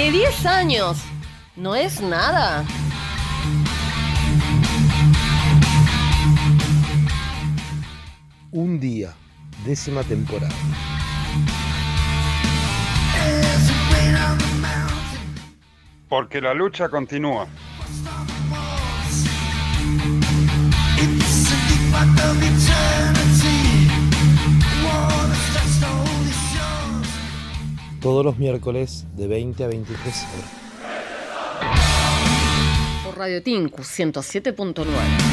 Que 10 años no es nada. Un día, 10ª temporada. Porque la lucha continúa. Todos los miércoles de 20 a 23 horas. Por Radio Tinku 107.9.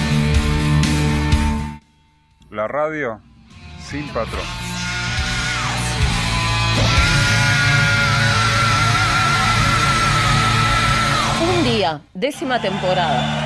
La radio sin patrón. Un día, 10ª temporada.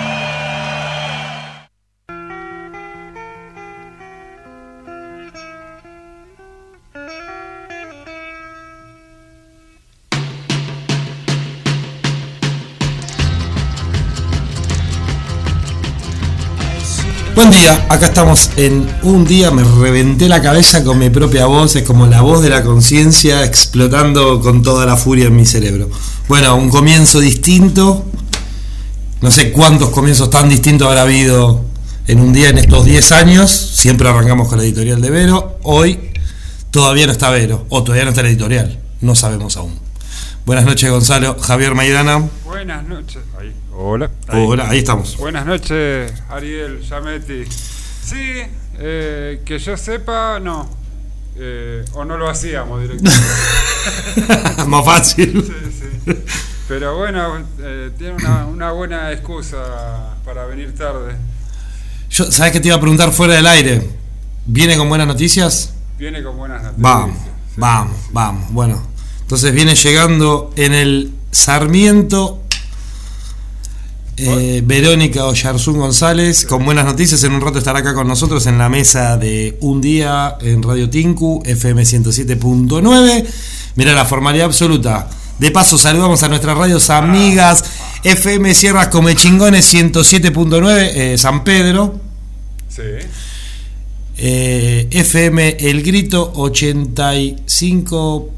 Buen día, acá estamos en Un día, me reventé la cabeza con mi propia voz, es como la voz de la conciencia explotando con toda la furia en mi cerebro. Bueno, un comienzo distinto, no sé cuántos comienzos tan distintos habrá habido en Un día en estos 10 años, siempre arrancamos con la editorial de Vero, hoy todavía no está Vero, o todavía no está la editorial, no sabemos aún. Buenas noches, Gonzalo. Javier Maidana. Buenas noches. Ahí. Hola. Hola, ahí estamos. Buenas noches, Ariel Yametti. Sí, que yo sepa, no. O no lo hacíamos directamente. Más fácil. Sí. Pero bueno, tiene una buena excusa para venir tarde. ¿Sabes qué te iba a preguntar fuera del aire? ¿Viene con buenas noticias? Viene con buenas noticias. Vamos. Bueno, entonces viene llegando en el Sarmiento Verónica Oyarzún González, con buenas noticias. En un rato estará acá con nosotros en la mesa de Un día en Radio Tinku, FM 107.9. Mirá, la formalidad absoluta. De paso saludamos a nuestras radios amigas. FM Sierras Comechingones 107.9, San Pedro. Sí. FM El Grito 85.9.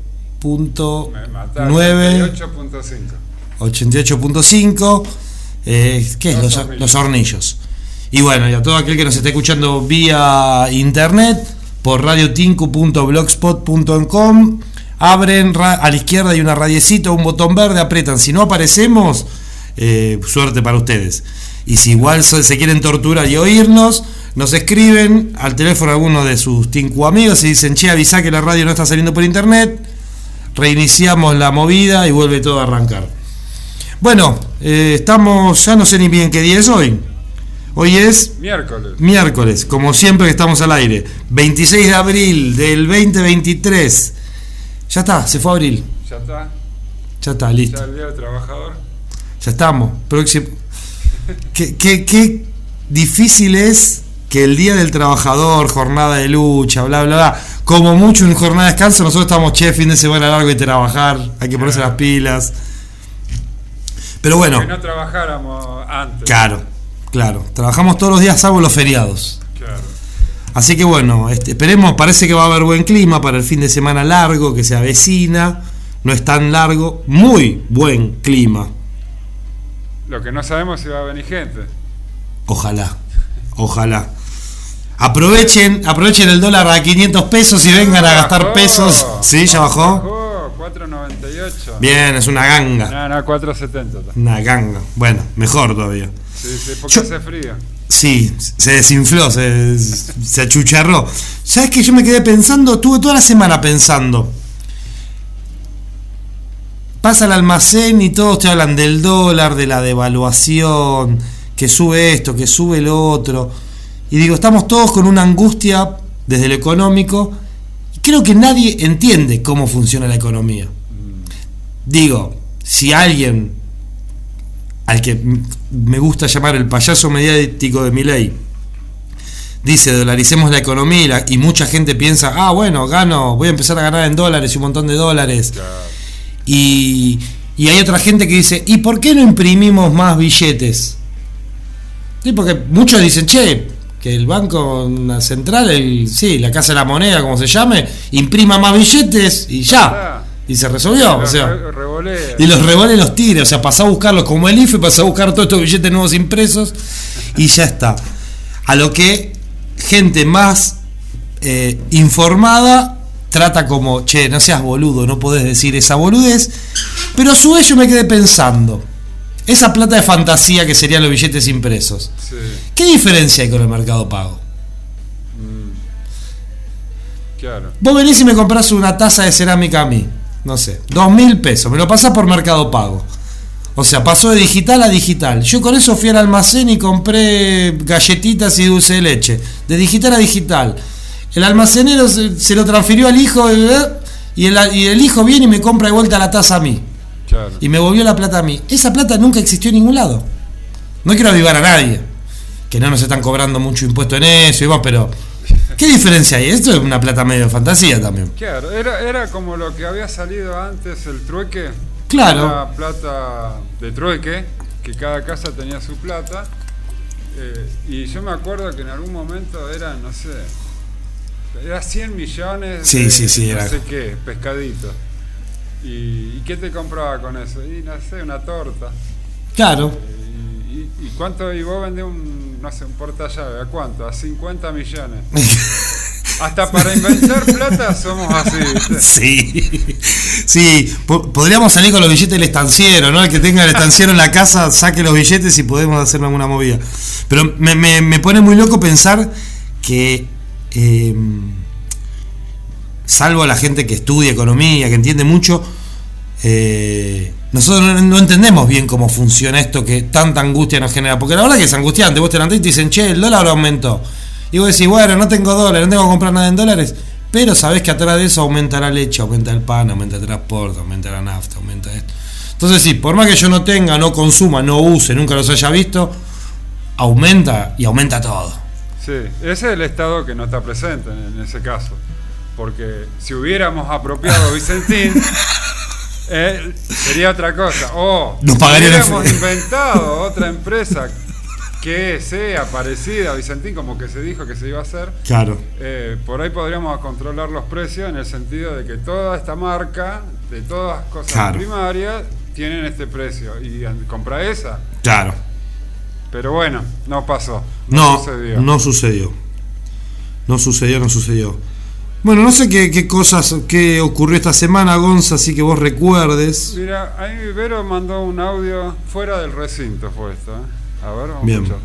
88.5. ¿Qué es? Los Hornillos. Y bueno, y a todo aquel que nos esté escuchando vía internet por radiotinku.blogspot.com, abren a la izquierda hay una radiecita, un botón verde, apretan. Si no aparecemos, suerte para ustedes. Y si igual se quieren torturar y oírnos, nos escriben al teléfono a alguno de sus Tinku amigos y dicen: che, avisá que la radio no está saliendo por internet. Reiniciamos la movida y vuelve todo a arrancar. Bueno, estamos, ya no sé ni bien qué día es hoy. Hoy es miércoles, como siempre que estamos al aire. 26 de abril del 2023. Ya está, se fue abril. Ya está, listo. Ya el día del trabajador. Ya estamos. Próximo. Qué difícil es que el día del trabajador, jornada de lucha, bla, bla, bla. Como mucho en jornada de descanso, nosotros estamos, fin de semana largo y trabajar. Hay que ponerse las pilas. Pero bueno. Que no trabajáramos antes. Claro. Trabajamos todos los días salvo los feriados. Claro. Así que bueno, esperemos, parece que va a haber buen clima para el fin de semana largo que se avecina. No es tan largo, muy buen clima. Lo que no sabemos si va a venir gente. Ojalá. Aprovechen el dólar a 500 pesos y vengan a gastar pesos. ¿Sí? ¿Ya bajó? 4.98. Bien, es una ganga. No, 4.70. Una ganga. Bueno, mejor todavía. Sí, porque hace frío. Sí, se desinfló, se achucharró. ¿Sabes qué? Yo me quedé pensando, estuve toda la semana pensando. Pasa el almacén y todos te hablan del dólar, de la devaluación, que sube esto, que sube lo otro. Y digo, estamos todos con una angustia desde lo económico. Y creo que nadie entiende cómo funciona la economía. Digo, si alguien, al que me gusta llamar el payaso mediático de Milei, dice dolaricemos la economía y mucha gente piensa, bueno, voy a empezar a ganar en dólares y un montón de dólares. Claro. Y hay otra gente que dice, ¿y por qué no imprimimos más billetes? Sí, porque muchos dicen, che, que el Banco Central, la Casa de la Moneda, como se llame, imprima más billetes y ya. Y se resolvió. revolea. Y los revolea y los tira. O sea, pasó a buscarlos como el IFE, pasó a buscar todos estos billetes nuevos impresos y ya está. A lo que gente más informada trata como, che, no seas boludo, no podés decir esa boludez. Pero a su vez yo me quedé pensando, esa plata de fantasía que serían los billetes impresos, Sí. ¿qué diferencia hay con el Mercado Pago? Claro. Vos venís y me comprás una taza de cerámica a mí, no sé, 2.000 pesos, me lo pasás por Mercado Pago. O sea, pasó de digital a digital. Yo con eso fui al almacén y compré galletitas y dulce de leche. De digital a digital. El almacenero se lo transfirió al hijo y el hijo viene y me compra de vuelta la taza a mí. Claro. Y me volvió la plata a mí. Esa plata nunca existió en ningún lado. No quiero avivar a nadie, que no nos están cobrando mucho impuesto en eso, y vos, pero ¿qué diferencia hay? Esto es una plata medio de fantasía también. Claro, era como lo que había salido antes, el trueque. Claro. Una plata de trueque, que cada casa tenía su plata. Y yo me acuerdo que en algún momento era, no sé, era 100 millones Sí, de sí, no era. sé qué, pescadito. ¿Y qué te compraba con eso? Y no sé, una torta. Claro. ¿Y cuánto? Y vos vendés no sé, un portallave, ¿a cuánto? A 50 millones. Hasta para inventar plata somos así, ¿viste? Sí, sí, podríamos salir con los billetes del estanciero, ¿no? El que tenga el estanciero en la casa saque los billetes y podemos hacer alguna movida. Pero me pone muy loco pensar que, salvo a la gente que estudia economía, que entiende mucho, nosotros no entendemos bien cómo funciona esto que tanta angustia nos genera. Porque la verdad que es angustiante, vos te levantás y te dicen, che, el dólar aumentó. Y vos decís, bueno, no tengo dólares, no tengo que comprar nada en dólares, pero sabés que atrás de eso aumenta la leche, aumenta el pan, aumenta el transporte, aumenta la nafta, aumenta esto. Entonces sí, por más que yo no tenga, no consuma, no use, nunca los haya visto, aumenta y aumenta todo. Sí, ese es el Estado que no está presente en ese caso. Porque si hubiéramos apropiado Vicentín, sería otra cosa. O Nos si pagarían hubiéramos inventado otra empresa que sea parecida a Vicentín, como que se dijo que se iba a hacer, Claro. por ahí podríamos controlar los precios en el sentido de que toda esta marca, de todas las cosas Claro. primarias, tienen este precio. Y compra esa. Claro. Pero bueno, no pasó. No sucedió. No sucedió. Bueno, no sé qué ocurrió esta semana, Gonza, así que vos recuerdes. Mira, ahí Vero mandó un audio fuera del recinto, fue esto, ¿eh? A ver, vamos Bien. a escuchar.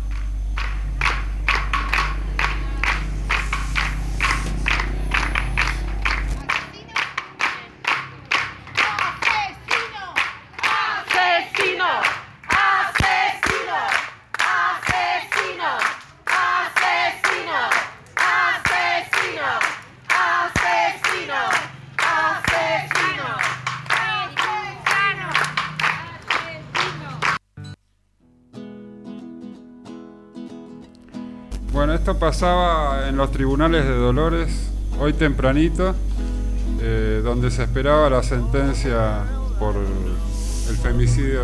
Bueno, esto pasaba en los tribunales de Dolores, hoy tempranito, donde se esperaba la sentencia por el femicidio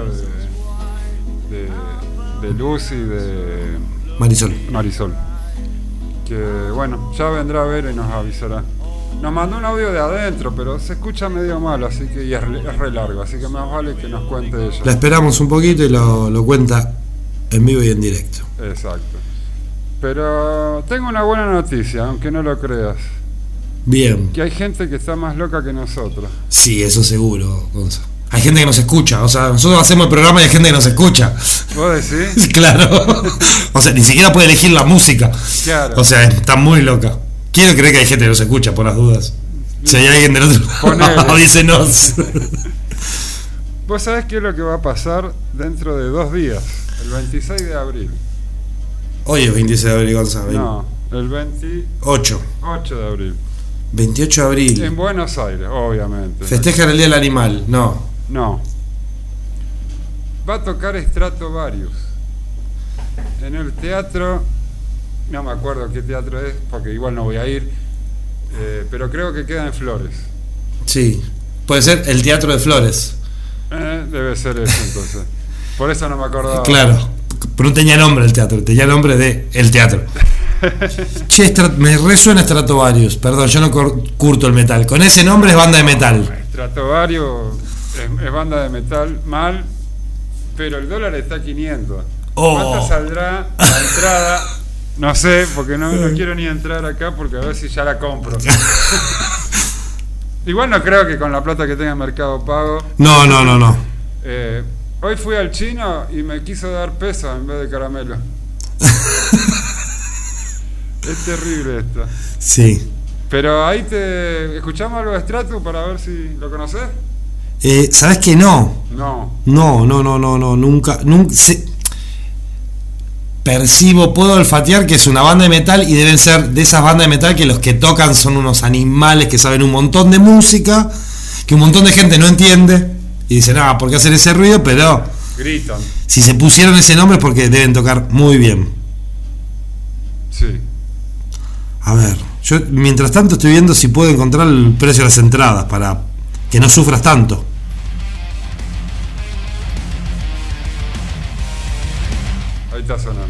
de Luz y de Marisol. Que bueno, ya vendrá a ver y nos avisará. Nos mandó un audio de adentro, pero se escucha medio mal, así que y es re largo, así que más vale que nos cuente ella. La esperamos un poquito y lo cuenta en vivo y en directo. Exacto. Pero tengo una buena noticia, aunque no lo creas. Bien. Que hay gente que está más loca que nosotros. Sí, eso seguro, Gonza. Hay gente que nos escucha, o sea, nosotros hacemos el programa y hay gente que nos escucha. ¿Vos decís? Claro. O sea, ni siquiera puede elegir la música. Claro. O sea, está muy loca. Quiero creer que hay gente que nos escucha, por las dudas. Si hay alguien del otro Ponele. lado, avísenos. ¿Vos sabés qué es lo que va a pasar dentro de 2 días? El 26 de abril. Hoy es 26 de abril, Gonza. No, el 28 de abril. 28 de abril. En Buenos Aires, obviamente. Festejan el Día del Animal. No. Va a tocar Stratovarius en el teatro, no me acuerdo qué teatro es, porque igual no voy a ir, pero creo que queda en Flores. Sí. Puede ser el Teatro de Flores. Debe ser eso entonces. Por eso no me acordaba. Claro. Pero no tenía nombre el teatro, tenía nombre de el teatro. Che, me resuena Stratovarius. Perdón, yo no curto el metal. Con ese nombre es banda de metal. Stratovarius es banda de metal, mal, pero el dólar está a 500. Oh. ¿Cuánto saldrá la entrada? No sé, porque no quiero ni entrar acá porque a ver si ya la compro. Igual no creo que con la plata que tenga en Mercado Pago. No. Hoy fui al chino y me quiso dar peso en vez de caramelo. Es terrible esto. Sí. Pero ahí escuchamos algo de Stratu para ver si lo conoces. ¿Sabes que no? No. No, nunca percibo, puedo olfatear que es una banda de metal y deben ser de esas bandas de metal que los que tocan son unos animales que saben un montón de música, que un montón de gente no entiende y dicen, ¿por qué hacer ese ruido? Pero gritan. Si se pusieron ese nombre es porque deben tocar muy bien. Sí. A ver, yo mientras tanto estoy viendo si puedo encontrar el precio de las entradas para que no sufras tanto. Ahí está sonando.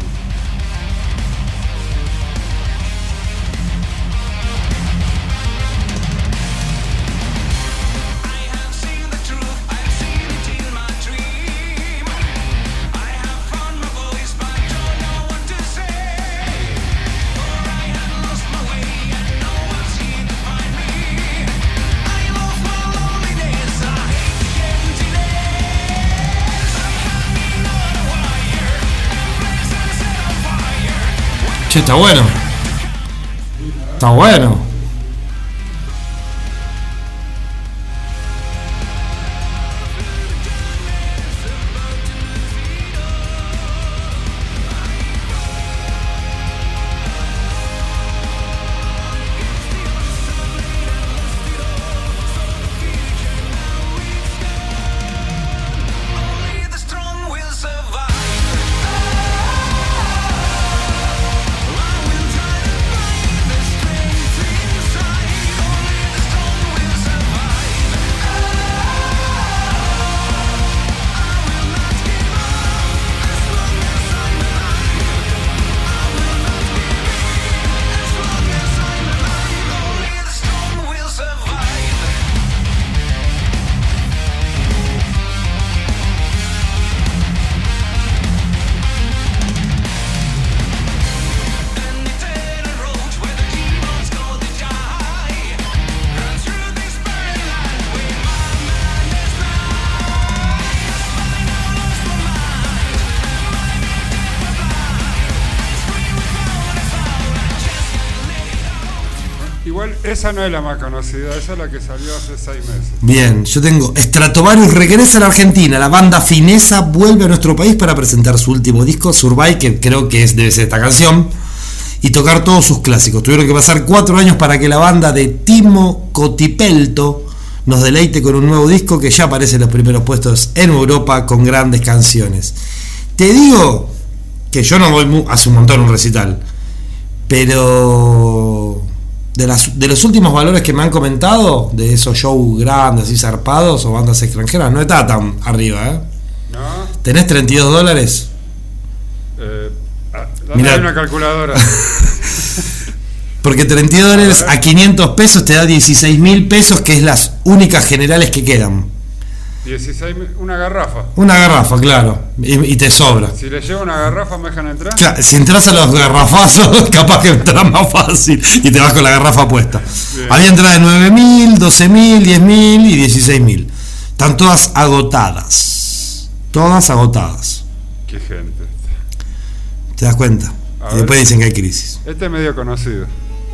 Che, está bueno. Está bueno. Igual esa no es la más conocida, esa es la que salió hace 6 meses. Bien, yo tengo Stratovarius regresa a la Argentina. La banda finesa vuelve a nuestro país para presentar su último disco, Survive, que creo que debe ser esta canción, y tocar todos sus clásicos. Tuvieron que pasar 4 años para que la banda de Timo Kotipelto nos deleite con un nuevo disco que ya aparece en los primeros puestos en Europa con grandes canciones. Te digo que yo no voy hace un montón a un recital, pero de los últimos valores que me han comentado, de esos shows grandes y zarpados o bandas extranjeras, no está tan arriba, ¿eh? ¿No? ¿Tenés $32? Dame Mirá. una calculadora. Porque $32 a 500 pesos te da 16.000 pesos, que es las únicas generales que quedan. 16, una garrafa. Una garrafa, claro, y te sobra. Si le llevo una garrafa, ¿me dejan entrar? Claro, si entras a los garrafazos, capaz que entras más fácil y te vas con la garrafa puesta. Bien. Había entradas de 9.000, 12.000, 10.000 y 16.000. Están todas agotadas. Todas agotadas. Qué gente. ¿Te das cuenta? A Y ver. después dicen que hay crisis. Este es medio conocido.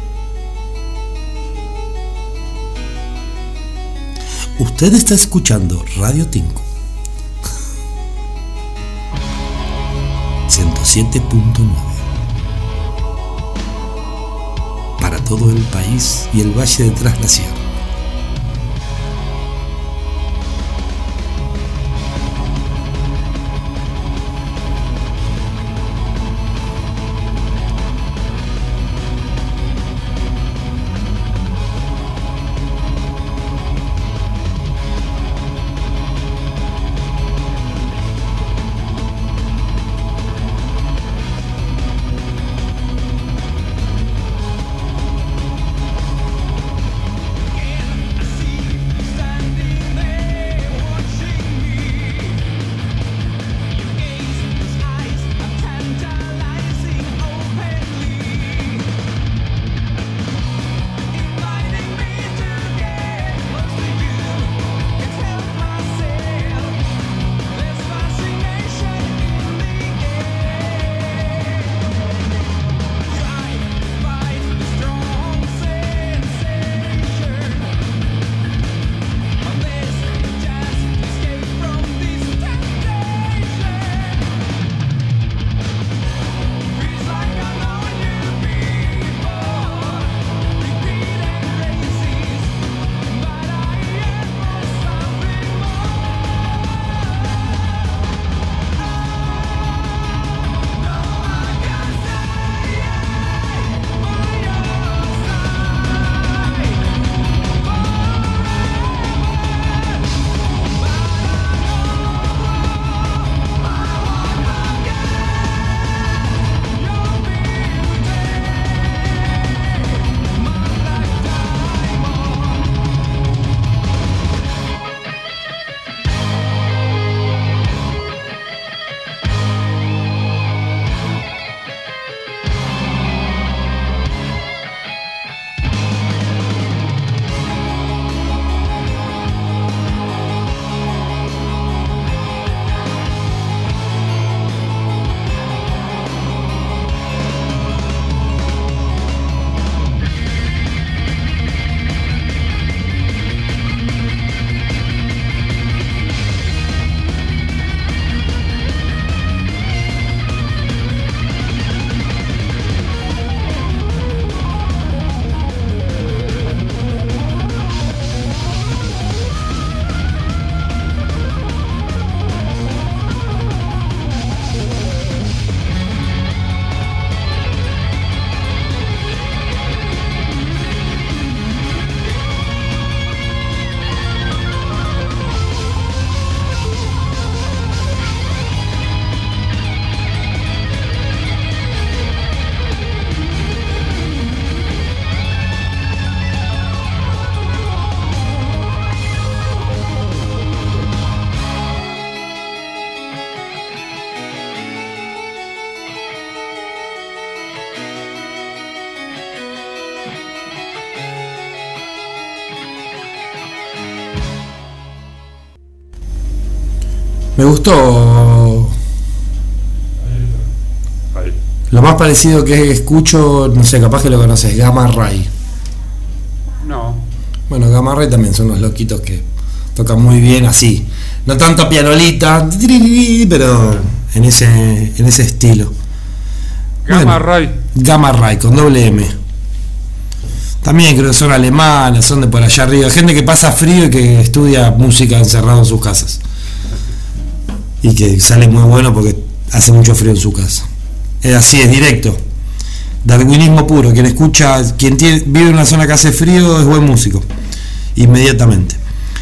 Usted está escuchando Radio Tinku 107.9 para todo el país y el Valle de Tras la Sierra. Me gustó. Ahí. Lo más parecido que escucho, no sé, capaz que lo conoces, Gamma Ray. No. Bueno, Gamma Ray también son unos loquitos que tocan muy bien así. No tanto pianolita, pero en ese estilo. Gamma Bueno, Ray. Gamma Ray, con doble M. También creo que son alemanes, son de por allá arriba. Gente que pasa frío y que estudia música encerrado en sus casas. Y que sale muy bueno porque hace mucho frío en su casa. Es así, es directo. Darwinismo puro. Quien escucha, vive en una zona que hace frío es buen músico. Inmediatamente.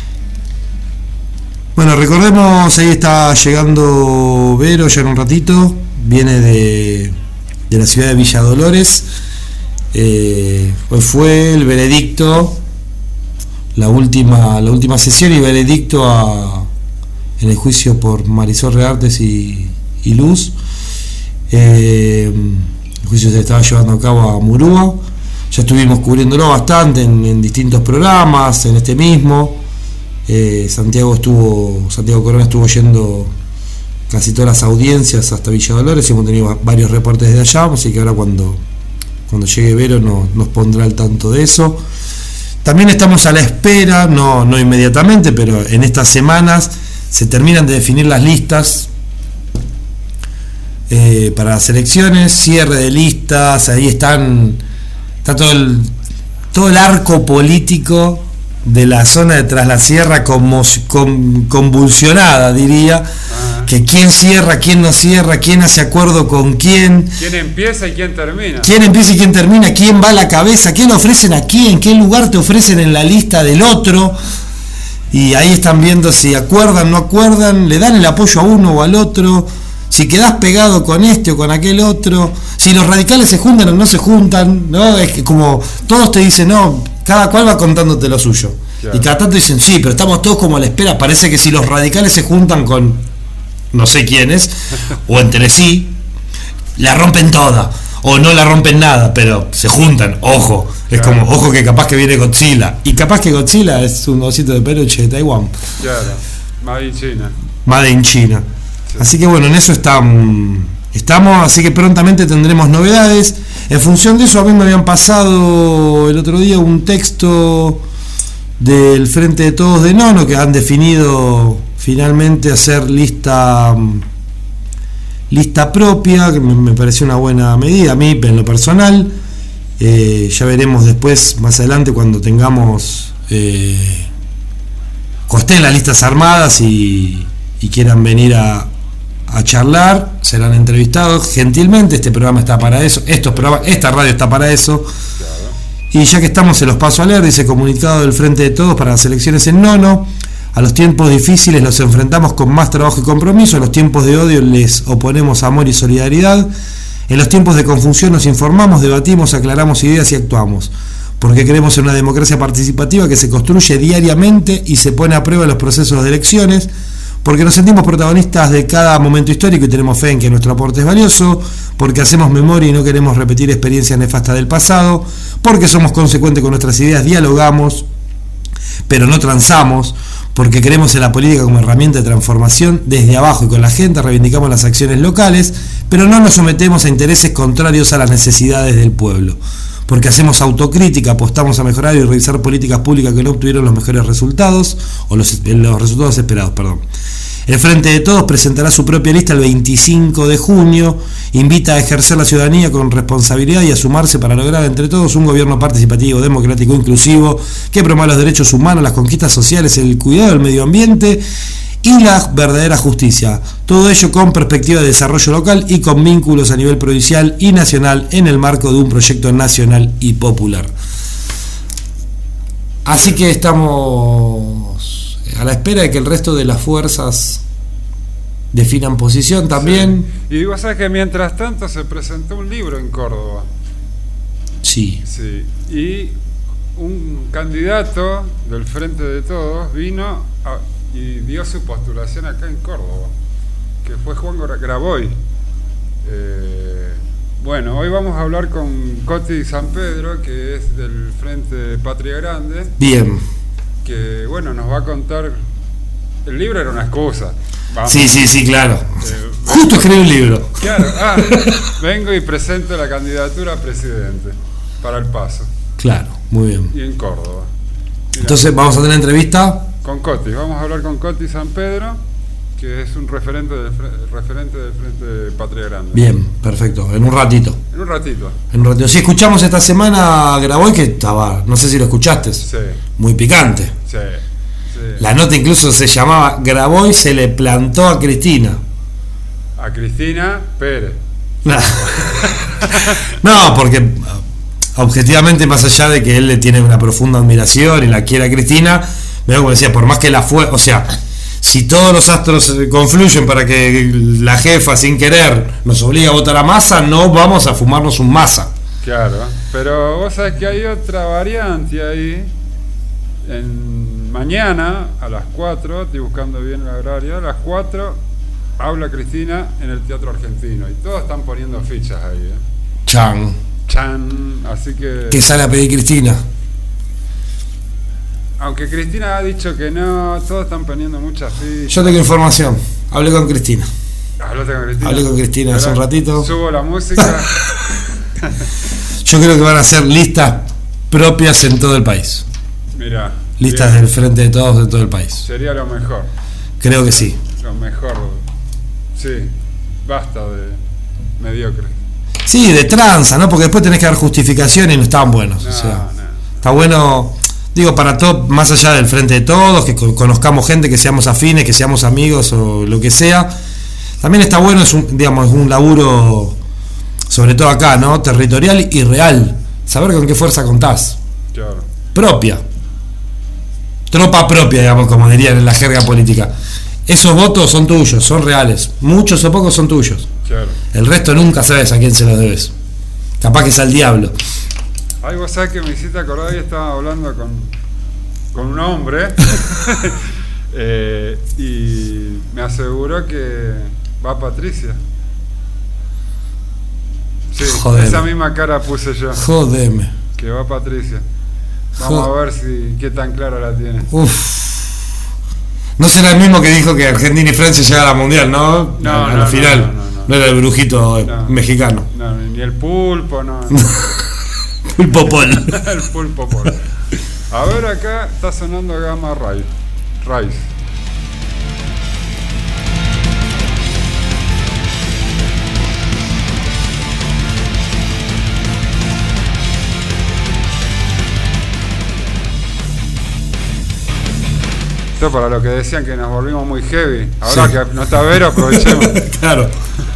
Bueno, recordemos, ahí está llegando Vero ya en un ratito. Viene de la ciudad de Villa Dolores. Hoy fue el veredicto, la última sesión y veredicto en el juicio por Marisol Reartes y Luz. El juicio se estaba llevando a cabo a Murúa. Ya estuvimos cubriéndolo bastante en distintos programas, en este mismo. Santiago Corona estuvo yendo casi todas las audiencias hasta Villa Dolores y hemos tenido varios reportes de allá, así que ahora cuando llegue Vero nos pondrá al tanto de eso. También estamos a la espera, no inmediatamente, pero en estas semanas se terminan de definir las listas para las elecciones, cierre de listas, ahí está todo el arco político de la zona de Tras la Sierra convulsionada, diría. Que quién cierra, quién no cierra, quién hace acuerdo con quién. ¿Quién empieza y quién termina? ¿Quién empieza y quién termina? ¿Quién va a la cabeza? ¿Qué le ofrecen a quién? ¿Qué lugar te ofrecen en la lista del otro? Y ahí están viendo si acuerdan, no acuerdan, le dan el apoyo a uno o al otro, si quedás pegado con este o con aquel otro, si los radicales se juntan o no se juntan, ¿no? Es que como todos te dicen, no, cada cual va contándote lo suyo. Claro. Y cada tanto dicen, sí, pero estamos todos como a la espera. Parece que si los radicales se juntan con no sé quiénes, o entre sí, la rompen toda, o no la rompen nada, pero se juntan, ojo, es claro. Como, ojo que capaz que viene Godzilla, y capaz que Godzilla es un osito de peluche de Taiwán. Claro, Made in China. Made in China. Sí. Así que bueno, en eso estamos, así que prontamente tendremos novedades. En función de eso, a mí me habían pasado el otro día un texto del Frente de Todos de Nono, que han definido finalmente hacer lista propia, que me pareció una buena medida a mí en lo personal. Ya veremos después, más adelante, cuando tengamos estén las listas armadas y quieran venir a charlar, serán entrevistados gentilmente. Este programa está para eso, esta radio está para eso. Y ya que estamos, se los paso a leer. Dice: comunicado del Frente de Todos para las elecciones en Nono. A los tiempos difíciles los enfrentamos con más trabajo y compromiso. A los tiempos de odio les oponemos amor y solidaridad. En los tiempos de confusión nos informamos, debatimos, aclaramos ideas y actuamos. Porque creemos en una democracia participativa que se construye diariamente y se pone a prueba en los procesos de elecciones. Porque nos sentimos protagonistas de cada momento histórico y tenemos fe en que nuestro aporte es valioso. Porque hacemos memoria y no queremos repetir experiencias nefastas del pasado. Porque somos consecuentes con nuestras ideas, dialogamos, pero no transamos. Porque creemos en la política como herramienta de transformación desde abajo y con la gente, reivindicamos las acciones locales, pero no nos sometemos a intereses contrarios a las necesidades del pueblo. Porque hacemos autocrítica, apostamos a mejorar y revisar políticas públicas que no obtuvieron los mejores resultados, o los resultados esperados, perdón. El Frente de Todos presentará su propia lista el 25 de junio, invita a ejercer la ciudadanía con responsabilidad y a sumarse para lograr entre todos un gobierno participativo, democrático, inclusivo, que promueva los derechos humanos, las conquistas sociales, el cuidado del medio ambiente y la verdadera justicia. Todo ello con perspectiva de desarrollo local y con vínculos a nivel provincial y nacional en el marco de un proyecto nacional y popular. Así que estamos a la espera de que el resto de las fuerzas definan posición también. Sí. Y vos sabés que mientras tanto se presentó un libro en Córdoba. Sí. Sí. Y un candidato del Frente de Todos vino y dio su postulación acá en Córdoba, que fue Juan Graboy. Bueno, hoy vamos a hablar con Coti San Pedro, que es del Frente Patria Grande. Bien. Que bueno, nos va a contar. El libro era una excusa. Vamos. Sí, claro. Justo escribí un libro. Claro, vengo y presento la candidatura a presidente para El Paso. Claro, muy bien. Y en Córdoba. Mirá, Entonces vamos a tener entrevista. con Coti, vamos a hablar con Coti San Pedro, que es un referente del Frente Patria Grande. Bien, perfecto. En un ratito. En un ratito. Sí, escuchamos esta semana a Graboy, que estaba, no sé si lo escuchaste. Sí, Muy picante. sí. La nota incluso se llamaba Graboy se le plantó a Cristina. A Cristina Pérez. No, porque objetivamente, más allá de que él le tiene una profunda admiración y la quiere a Cristina, pero como decía, por más que la fue, o sea, si todos los astros confluyen para que la jefa sin querer nos obligue a votar a Massa, no vamos a fumarnos un Massa. Claro, pero vos sabés que hay otra variante ahí. Mañana a las 4, estoy buscando bien el horario, a las 4 habla Cristina en el Teatro Argentino y todos están poniendo fichas ahí. Chan. Así que... ¿Qué sale a pedir Cristina? Aunque Cristina ha dicho que no, todos están poniendo muchas fichas. Yo tengo información. Hablé con Cristina. Hablé con Cristina hace un ratito. Subo la música. Yo creo que van a hacer listas propias en todo el país. Mirá. Listas bien. del Frente de Todos de todo el país. Sería lo mejor. Creo que sí. Lo mejor. Sí. Basta de mediocre. Sí, de tranza, ¿no? Porque después tenés que dar justificaciones y no estaban buenos. No, o sea, no. está bueno, digo, para todo, más allá del Frente de Todos, que conozcamos gente, que seamos afines, que seamos amigos o lo que sea. También está bueno, es un laburo, sobre todo acá, ¿no? Territorial y real. Saber con qué fuerza contás. Claro. Propia. Tropa propia, digamos, como dirían en la jerga política. Esos votos son tuyos, son reales. Muchos o pocos son tuyos. Claro. El resto nunca sabes a quién se los debes. Capaz que es al diablo. Ay, vos sabés que me hiciste acordar y estaba hablando con un hombre y me aseguró que va Patricia. Sí, Joder. esa misma cara puse yo. Jodeme. Que va Patricia. Vamos a ver qué tan clara la tiene. No será el mismo que dijo que Argentina y Francia llegan a la Mundial, ¿no? No, a la final. No era el brujito mexicano. No, ni el pulpo, no. Pulpo Pol. El pulpo pol. A ver, acá está sonando Gamma Rise. Esto para lo que decían que nos volvimos muy heavy. Ahora Sí. que no está Vero, aprovechemos. Claro.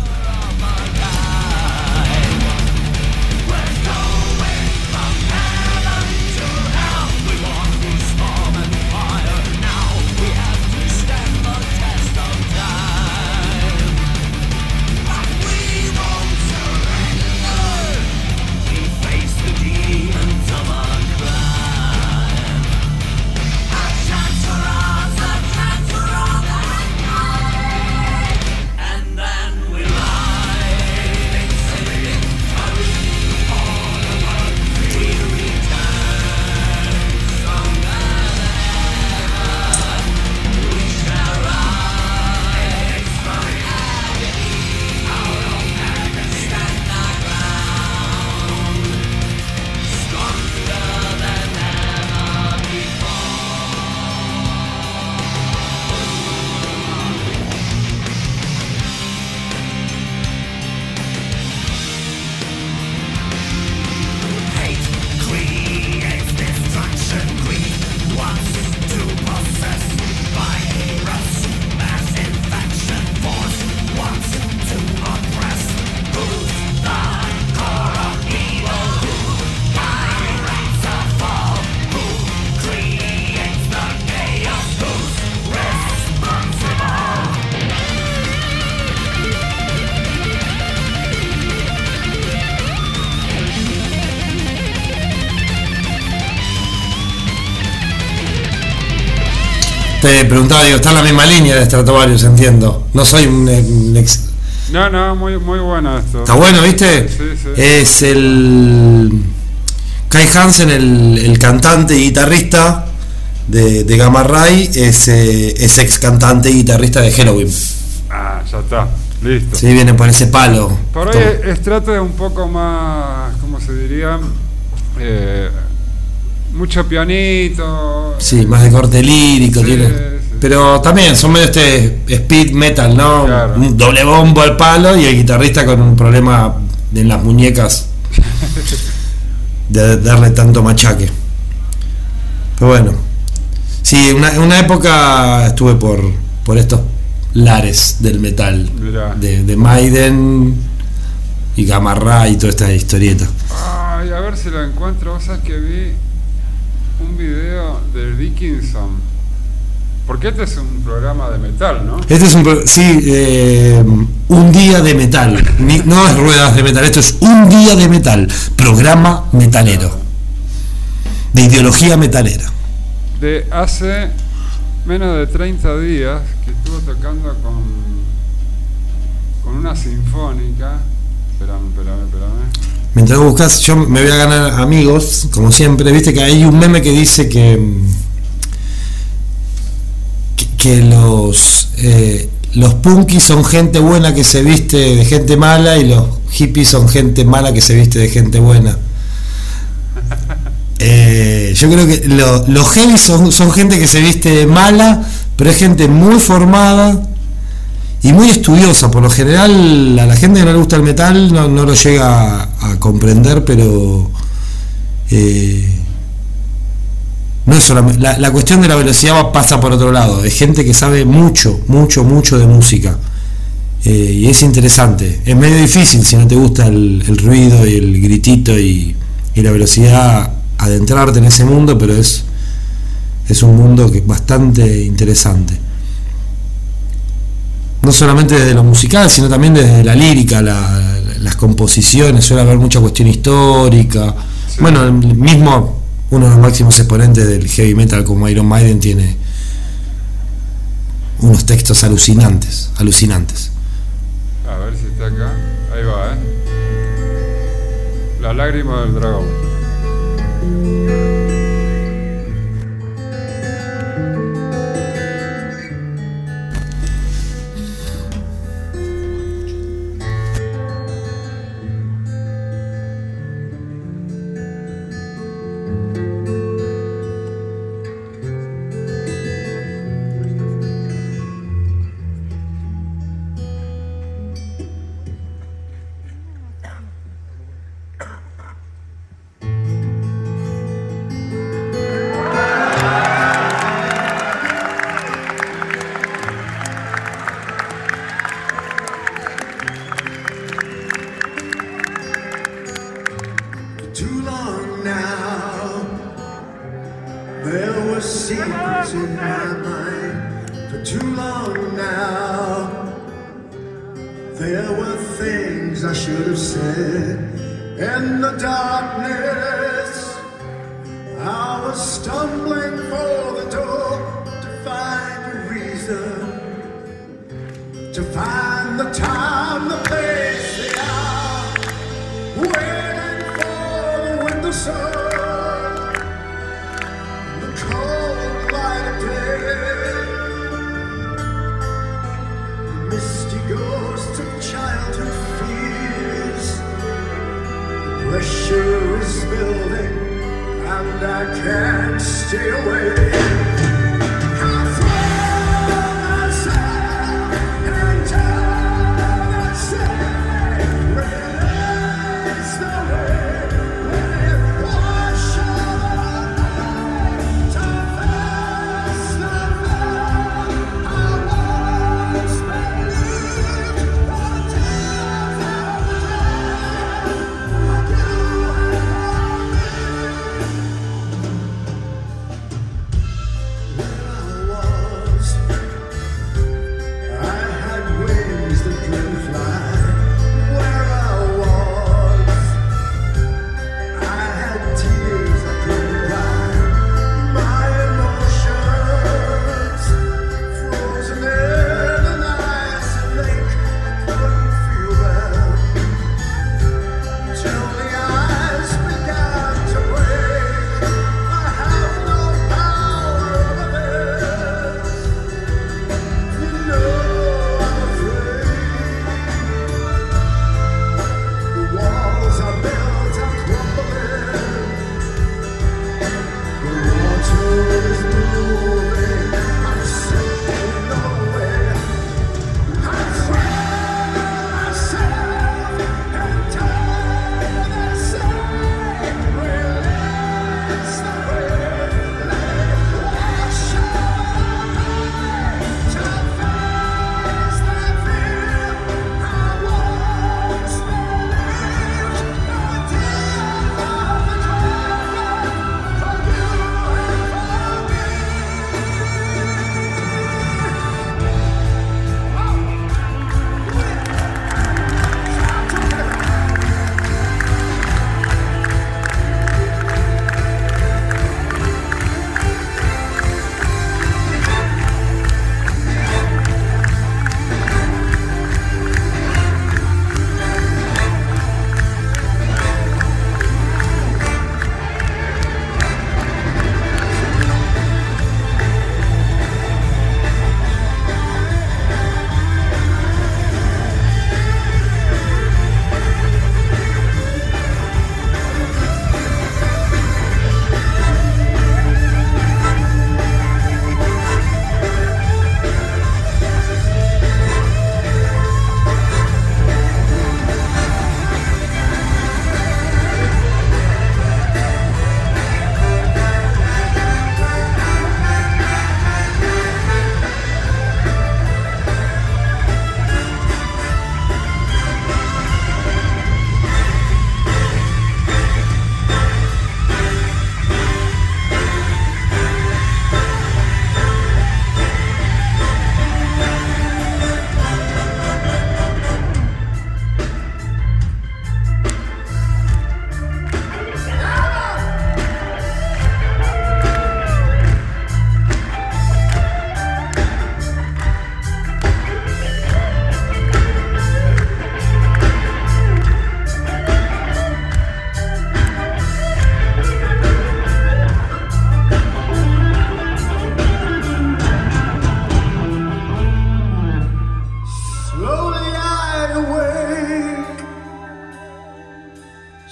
Te preguntaba, digo, está en la misma línea de Stratovarius, entiendo. No soy un ex... No, muy bueno esto. Está bueno, ¿viste? Sí. Es el Kai Hansen, el cantante y guitarrista, de Gamma Ray es ex cantante y guitarrista de Helloween. Ah, ya está, listo. Sí, viene por ese palo. Por ahí Strato es un poco más, ¿cómo se diría? Mucho pianito. Sí, más de corte lírico. Sí, tiene. sí. Pero también son medio speed metal, ¿no? Claro. Un doble bombo al palo y el guitarrista con un problema en las muñecas de darle tanto machaque. Pero bueno, sí, una época estuve por estos lares del metal, de Maiden y Gamma Ray y toda esta historieta. Ay, a ver si lo encuentro. Vos sabés que vi un video de Dickinson. Porque este es un programa de metal, ¿no? Este es un día de metal. No es ruedas de metal, esto es un día de metal. Programa metalero. De ideología metalera. De hace menos de 30 días que estuvo tocando con una sinfónica. Espérame. Mientras buscas, yo me voy a ganar amigos, como siempre. Viste que hay un meme que dice que los punkis son gente buena que se viste de gente mala y los hippies son gente mala que se viste de gente buena. Yo creo que los heavy son gente que se viste mala, pero es gente muy formada y muy estudiosa. Por lo general a la gente que no le gusta el metal no lo llega a comprender, pero no es solamente la cuestión de la velocidad, pasa por otro lado. Es gente que sabe mucho de música, y es interesante. Es medio difícil si no te gusta el ruido y el gritito y la velocidad, adentrarte en ese mundo, pero es un mundo que es bastante interesante, no solamente desde lo musical, sino también desde la lírica, las composiciones. Suele haber mucha cuestión histórica. Sí. Bueno, el mismo, uno de los máximos exponentes del heavy metal como Iron Maiden tiene unos textos alucinantes. A ver si está acá. Ahí va, La lágrima del dragón.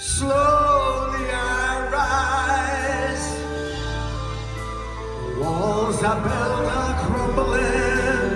Slowly I rise. The walls I built are crumbling.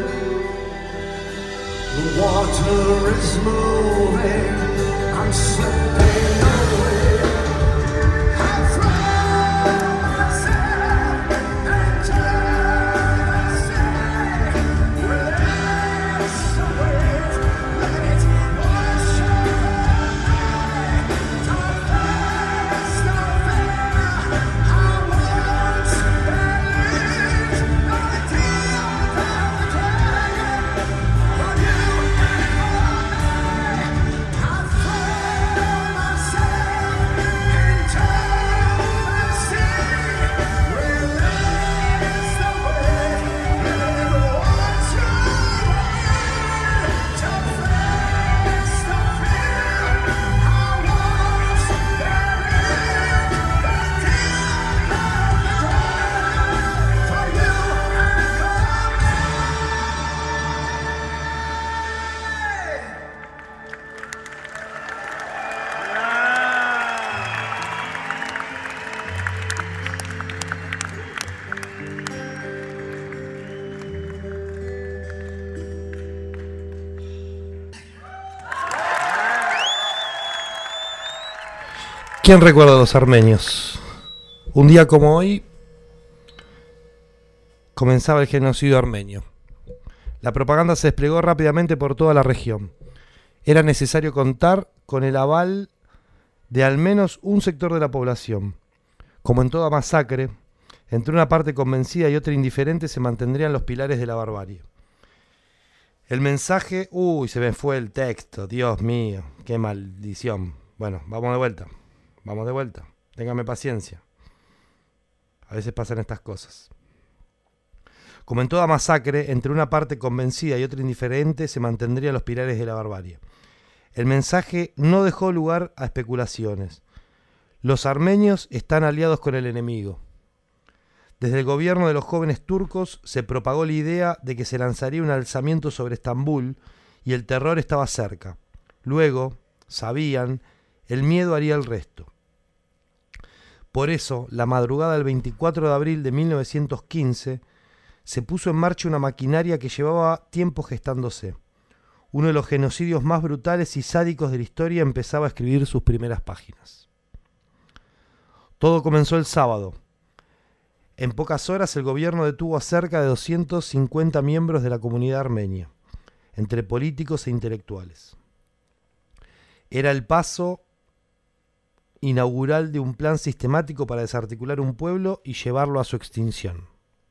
The water is moving. I'm slipping away. I throw myself into the sea. Release the wave, let it wash away. Don't face the fear I once believed. The tears of the dragon, for you and for me. I throw myself into the sea. Release the wave, let it wash away. Don't face the fear I once believed. The tears of the dragon, for you and for me. ¿Quién recuerda a los armenios? Un día como hoy comenzaba el genocidio armenio. La propaganda se desplegó rápidamente por toda la región. Era necesario contar con el aval de al menos un sector de la población. Como en toda masacre, entre una parte convencida y otra indiferente se mantendrían los pilares de la barbarie. El mensaje... Uy, se me fue el texto, Dios mío, qué maldición. Bueno, vamos de vuelta, téngame paciencia. A veces pasan estas cosas. Como en toda masacre, entre una parte convencida y otra indiferente se mantendrían los pilares de la barbarie. El mensaje no dejó lugar a especulaciones. Los armenios están aliados con el enemigo. Desde el gobierno de los jóvenes turcos se propagó la idea de que se lanzaría un alzamiento sobre Estambul y el terror estaba cerca. Luego, sabían, el miedo haría el resto. Por eso, la madrugada del 24 de abril de 1915, se puso en marcha una maquinaria que llevaba tiempo gestándose. Uno de los genocidios más brutales y sádicos de la historia empezaba a escribir sus primeras páginas. Todo comenzó el sábado. En pocas horas el gobierno detuvo a cerca de 250 miembros de la comunidad armenia, entre políticos e intelectuales. Era el paso inaugural de un plan sistemático para desarticular un pueblo y llevarlo a su extinción.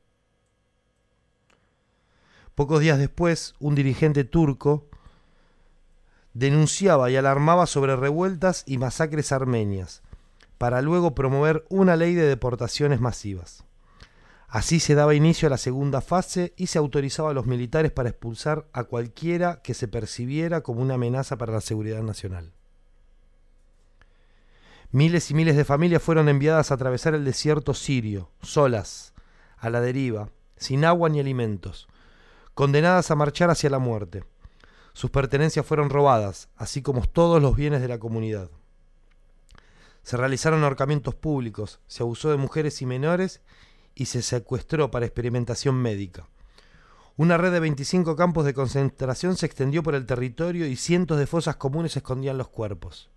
Pocos días después, un dirigente turco denunciaba y alarmaba sobre revueltas y masacres armenias, para luego promover una ley de deportaciones masivas. Así se daba inicio a la segunda fase y se autorizaba a los militares para expulsar a cualquiera que se percibiera como una amenaza para la seguridad nacional. Miles y miles de familias fueron enviadas a atravesar el desierto sirio, solas, a la deriva, sin agua ni alimentos, condenadas a marchar hacia la muerte. Sus pertenencias fueron robadas, así como todos los bienes de la comunidad. Se realizaron ahorcamientos públicos, se abusó de mujeres y menores y se secuestró para experimentación médica. Una red de 25 campos de concentración se extendió por el territorio y cientos de fosas comunes escondían los cuerpos.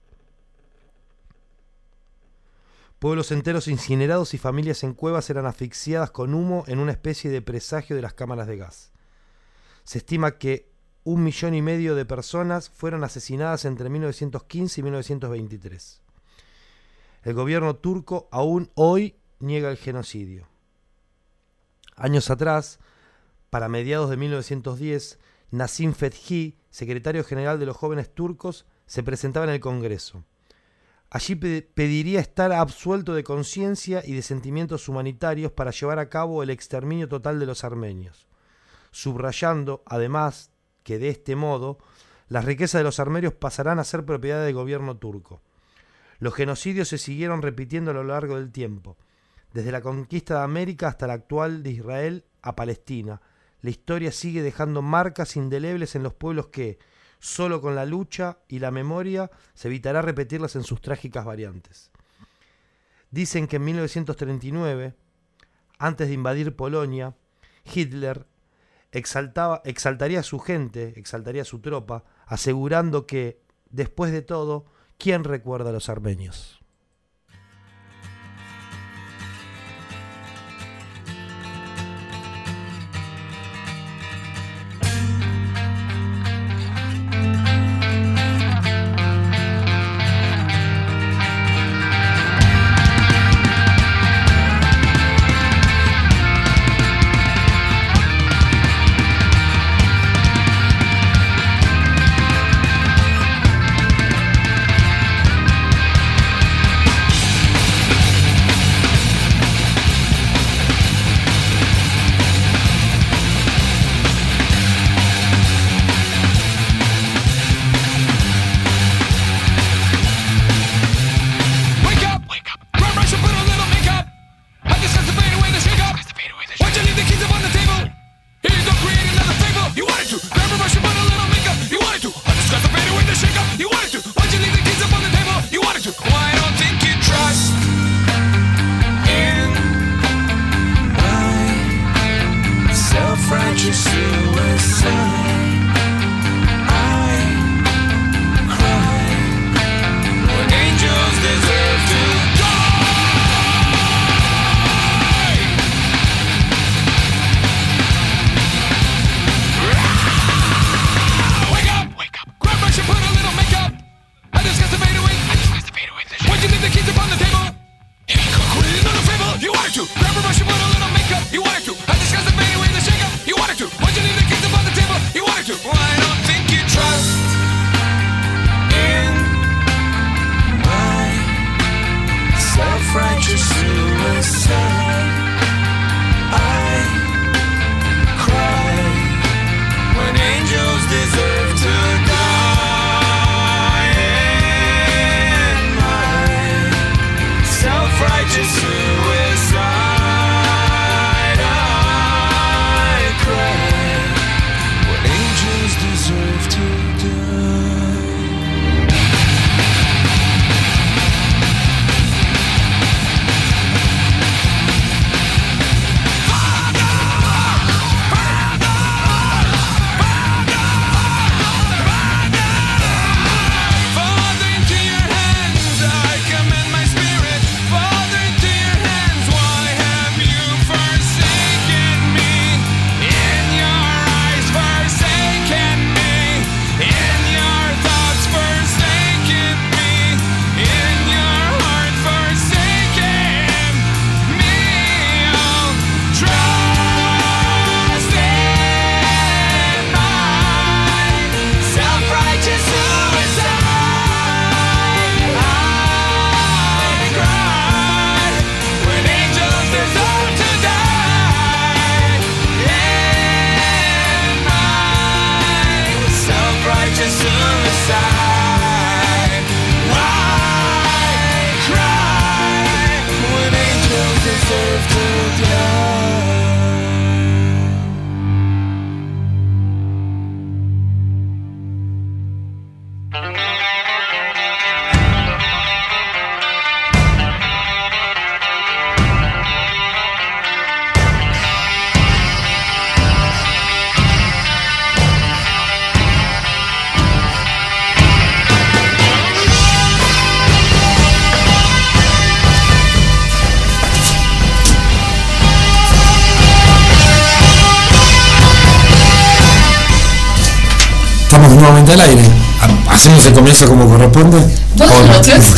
Pueblos enteros incinerados y familias en cuevas eran asfixiadas con humo en una especie de presagio de las cámaras de gas. Se estima que 1,5 millones de personas fueron asesinadas entre 1915 y 1923. El gobierno turco aún hoy niega el genocidio. Años atrás, para mediados de 1910, Nassim Fethi, secretario general de los jóvenes turcos, se presentaba en el Congreso. Allí pediría estar absuelto de conciencia y de sentimientos humanitarios para llevar a cabo el exterminio total de los armenios, subrayando, además, que de este modo las riquezas de los armenios pasarán a ser propiedad del gobierno turco. Los genocidios se siguieron repitiendo a lo largo del tiempo, desde la conquista de América hasta la actual de Israel a Palestina. La historia sigue dejando marcas indelebles en los pueblos que, Solo con la lucha y la memoria se evitará repetirlas en sus trágicas variantes. Dicen que en 1939, antes de invadir Polonia, Hitler exaltaría a su gente, exaltaría a su tropa, asegurando que, después de todo, ¿quién recuerda a los armenios? Estamos nuevamente al aire. ¿Hacemos el comienzo como corresponde? Buenas noches.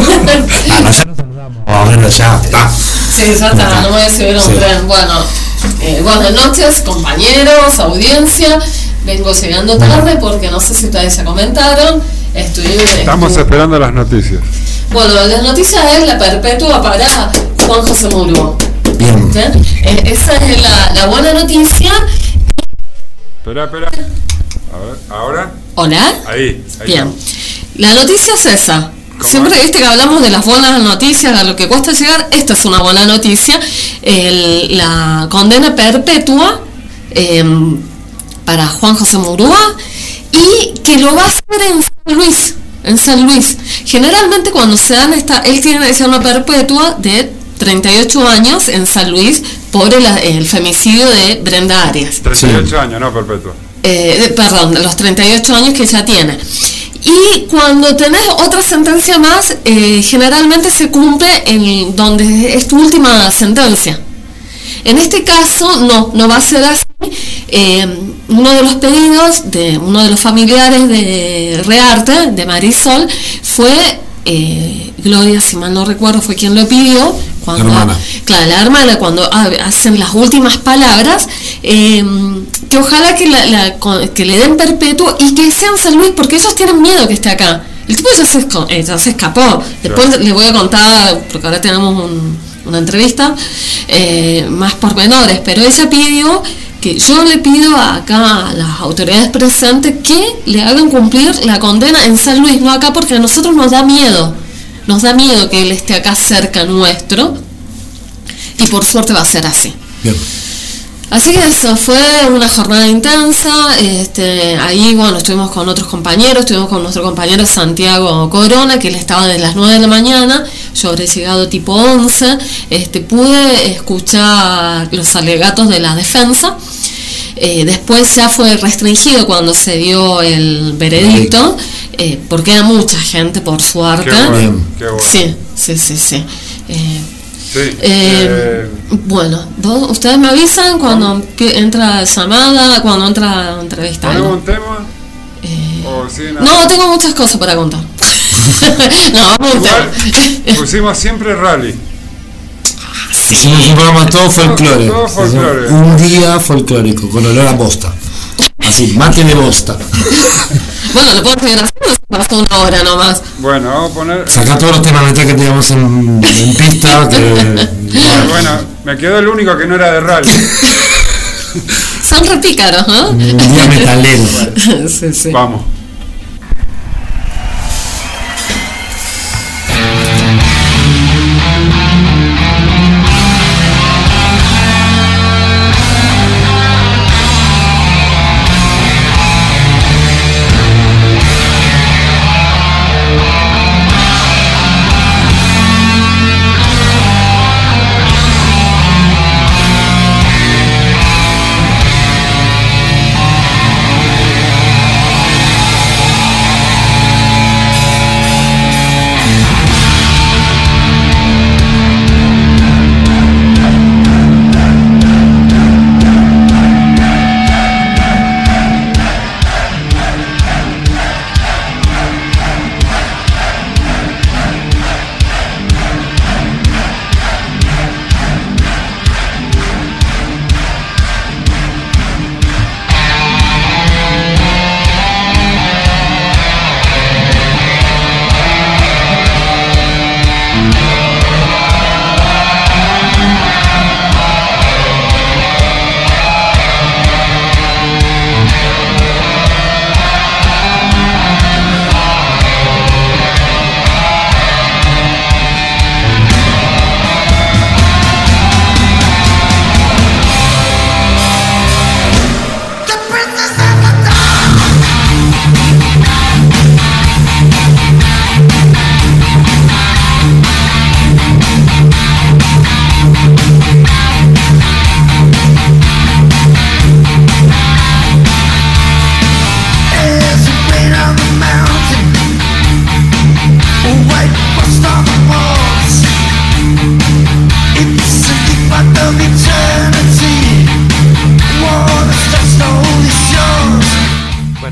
Ya nos saludamos. Bueno, ya está. Sí, ya está, no voy a subir a un tren. Bueno, buenas noches, compañeros, audiencia. Vengo llegando tarde porque no sé si ustedes ya comentaron. Estamos esperando las noticias. Bueno, las noticias es la perpetua para Juan José Murúa. Bien. Esa es la buena noticia. Espera. A ver, ¿ahora? ¿Hola? Ahí. Bien. La noticia es esa. Siempre viste que hablamos de las buenas noticias, a lo que cuesta llegar. Esta es una buena noticia. La condena perpetua para Juan José Murúa y que lo va a hacer en San Luis. En San Luis. Generalmente cuando se dan él tiene esa una perpetua de 38 años en San Luis por el femicidio de Brenda Arias. 38 años, no perpetua. Perdón, los 38 años que ya tiene. Y cuando tenés otra sentencia más, generalmente se cumple en donde es tu última sentencia. En este caso no va a ser así. Uno de los pedidos de uno de los familiares de Rearte, de Marisol, fue Gloria, si mal no recuerdo, fue quien lo pidió. Cuando, la hermana. Claro, la hermana, cuando hacen las últimas palabras, que ojalá que le den perpetuo y que sea en San Luis, porque ellos tienen miedo que esté acá. El tipo ya se escapó. Después les voy a contar, porque ahora tenemos una entrevista, más pormenores, pero ella pidió que yo le pido acá a las autoridades presentes que le hagan cumplir la condena en San Luis, no acá, porque a nosotros nos da miedo que él esté acá cerca nuestro, y por suerte va a ser así. Bien. Así que eso fue una jornada intensa. Ahí estuvimos con otros compañeros, estuvimos con nuestro compañero Santiago Corona, que él estaba desde las 9 de la mañana, yo habré llegado tipo 11, pude escuchar los alegatos de la defensa. Después ya fue restringido cuando se dio el veredicto, porque era mucha gente, por suerte. Qué bueno. Sí. Bueno, ustedes me avisan cuando entra llamada, cuando entra entrevista. ¿Tenemos un tema? No, tengo muchas cosas para contar. Vamos a un tema. Pusimos siempre rally. Hicimos un programa todo folclore. Todo folclore. Un día folclórico, con olor a bosta. Así, mate de bosta. Bueno, lo puedo seguir haciendo, basta una hora nomás. Bueno, vamos a poner... Saca todos los temas metal que teníamos en pista. Bueno, me quedó el único que no era de rally. Son repícaros, ¿no? Un día metalero. Sí. Vamos.